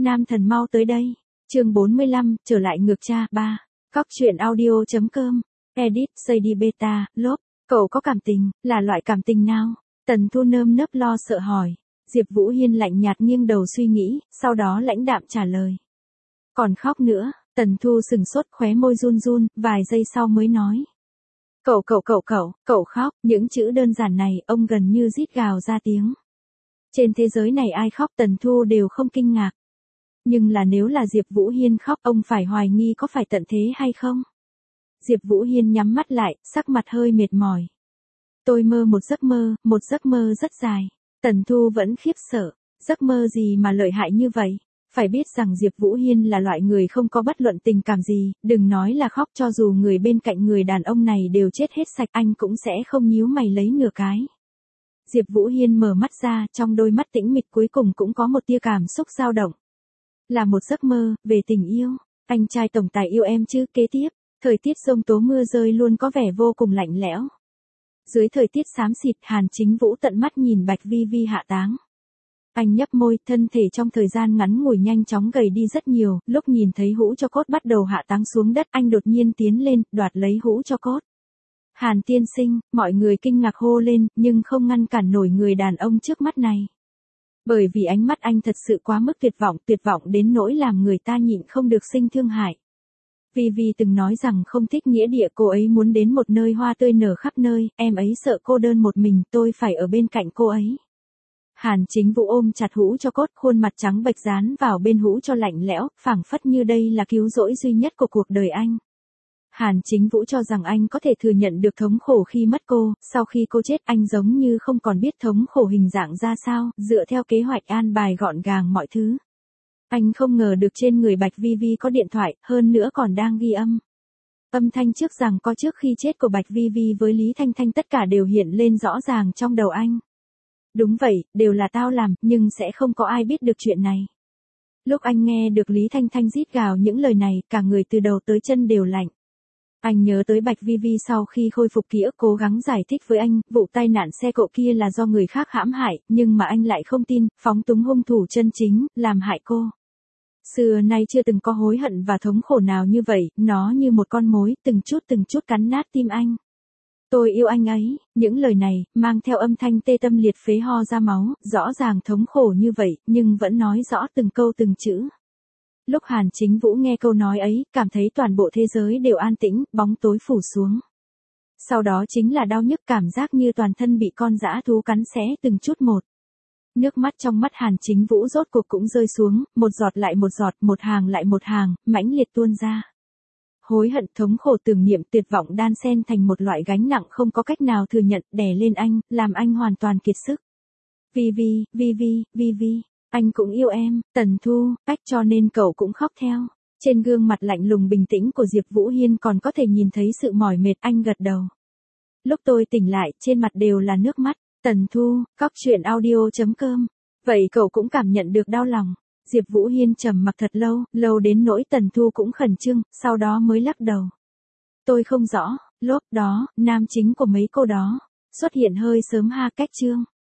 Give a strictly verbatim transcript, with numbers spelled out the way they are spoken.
Nam thần mau tới đây. Chương bốn mươi lăm, trở lại ngược cha. ba. Cóc truyện audio.com. Edit, xây đi beta, lốp. Cậu có cảm tình, là loại cảm tình nào? Tần Thu nơm nớp lo sợ hỏi. Diệp Vũ Hiên lạnh nhạt nghiêng đầu suy nghĩ, sau đó lãnh đạm trả lời. Còn khóc nữa, Tần Thu sừng sốt khóe môi run run, vài giây sau mới nói. Cậu cậu cậu cậu, cậu khóc, những chữ đơn giản này ông gần như rít gào ra tiếng. Trên thế giới này ai khóc Tần Thu đều không kinh ngạc. Nhưng là nếu là Diệp Vũ Hiên khóc ông phải hoài nghi có phải tận thế hay không? Diệp Vũ Hiên nhắm mắt lại, sắc mặt hơi mệt mỏi. Tôi mơ một giấc mơ, một giấc mơ rất dài. Tần Thu vẫn khiếp sợ, giấc mơ gì mà lợi hại như vậy? Phải biết rằng Diệp Vũ Hiên là loại người không có bất luận tình cảm gì, đừng nói là khóc cho dù người bên cạnh người đàn ông này đều chết hết sạch anh cũng sẽ không nhíu mày lấy nửa cái. Diệp Vũ Hiên mở mắt ra, trong đôi mắt tĩnh mịch cuối cùng cũng có một tia cảm xúc dao động. Là một giấc mơ, về tình yêu, anh trai tổng tài yêu em chứ. Kế tiếp, thời tiết giông tố mưa rơi luôn có vẻ vô cùng lạnh lẽo. Dưới thời tiết xám xịt, Hàn Chính Vũ tận mắt nhìn Bạch Vi Vi hạ táng. Anh nhấp môi, thân thể trong thời gian ngắn ngủi nhanh chóng gầy đi rất nhiều, lúc nhìn thấy hũ cho cốt bắt đầu hạ táng xuống đất, anh đột nhiên tiến lên, đoạt lấy hũ cho cốt. Hàn tiên sinh, mọi người kinh ngạc hô lên, nhưng không ngăn cản nổi người đàn ông trước mắt này. Bởi vì ánh mắt anh thật sự quá mức tuyệt vọng, tuyệt vọng đến nỗi làm người ta nhịn không được sinh thương hại. Vi Vi từng nói rằng không thích nghĩa địa, cô ấy muốn đến một nơi hoa tươi nở khắp nơi, em ấy sợ cô đơn một mình, tôi phải ở bên cạnh cô ấy. Hàn Chính Vũ ôm chặt hũ cho cốt, khuôn mặt trắng bệch dán vào bên hũ cho lạnh lẽo, phảng phất như đây là cứu rỗi duy nhất của cuộc đời anh. Hàn Chính Vũ cho rằng anh có thể thừa nhận được thống khổ khi mất cô, sau khi cô chết anh giống như không còn biết thống khổ hình dạng ra sao, dựa theo kế hoạch an bài gọn gàng mọi thứ. Anh không ngờ được trên người Bạch Vi Vi có điện thoại, hơn nữa còn đang ghi âm. Âm thanh trước rằng có trước khi chết của Bạch Vi Vi với Lý Thanh Thanh tất cả đều hiện lên rõ ràng trong đầu anh. Đúng vậy, đều là tao làm, nhưng sẽ không có ai biết được chuyện này. Lúc anh nghe được Lý Thanh Thanh rít gào những lời này, cả người từ đầu tới chân đều lạnh. Anh nhớ tới Bạch Vi Vi sau khi khôi phục ký ức cố gắng giải thích với anh, vụ tai nạn xe cộ kia là do người khác hãm hại, nhưng mà anh lại không tin, phóng túng hung thủ chân chính, làm hại cô. Xưa nay chưa từng có hối hận và thống khổ nào như vậy, nó như một con mối, từng chút từng chút cắn nát tim anh. Tôi yêu anh ấy, những lời này, mang theo âm thanh tê tâm liệt phế ho ra máu, rõ ràng thống khổ như vậy, nhưng vẫn nói rõ từng câu từng chữ. Lúc Hàn Chính Vũ nghe câu nói ấy, cảm thấy toàn bộ thế giới đều an tĩnh, bóng tối phủ xuống. Sau đó chính là đau nhức, cảm giác như toàn thân bị con dã thú cắn xé từng chút một. Nước mắt trong mắt Hàn Chính Vũ rốt cuộc cũng rơi xuống, một giọt lại một giọt, một hàng lại một hàng, mãnh liệt tuôn ra. Hối hận, thống khổ, tưởng niệm, tuyệt vọng đan xen thành một loại gánh nặng không có cách nào thừa nhận, đè lên anh, làm anh hoàn toàn kiệt sức. Vi Vi, Vi Vi, Vi Vi, anh cũng yêu em, Tần Thu, cách cho nên cậu cũng khóc theo. Trên gương mặt lạnh lùng bình tĩnh của Diệp Vũ Hiên còn có thể nhìn thấy sự mỏi mệt, anh gật đầu. Lúc tôi tỉnh lại, trên mặt đều là nước mắt. Tần Thu, cóc truyện audio.com. Vậy cậu cũng cảm nhận được đau lòng. Diệp Vũ Hiên trầm mặc thật lâu, lâu đến nỗi Tần Thu cũng khẩn trương, sau đó mới lắc đầu. Tôi không rõ, lốp đó, nam chính của mấy cô đó, xuất hiện hơi sớm ha. Cách chương.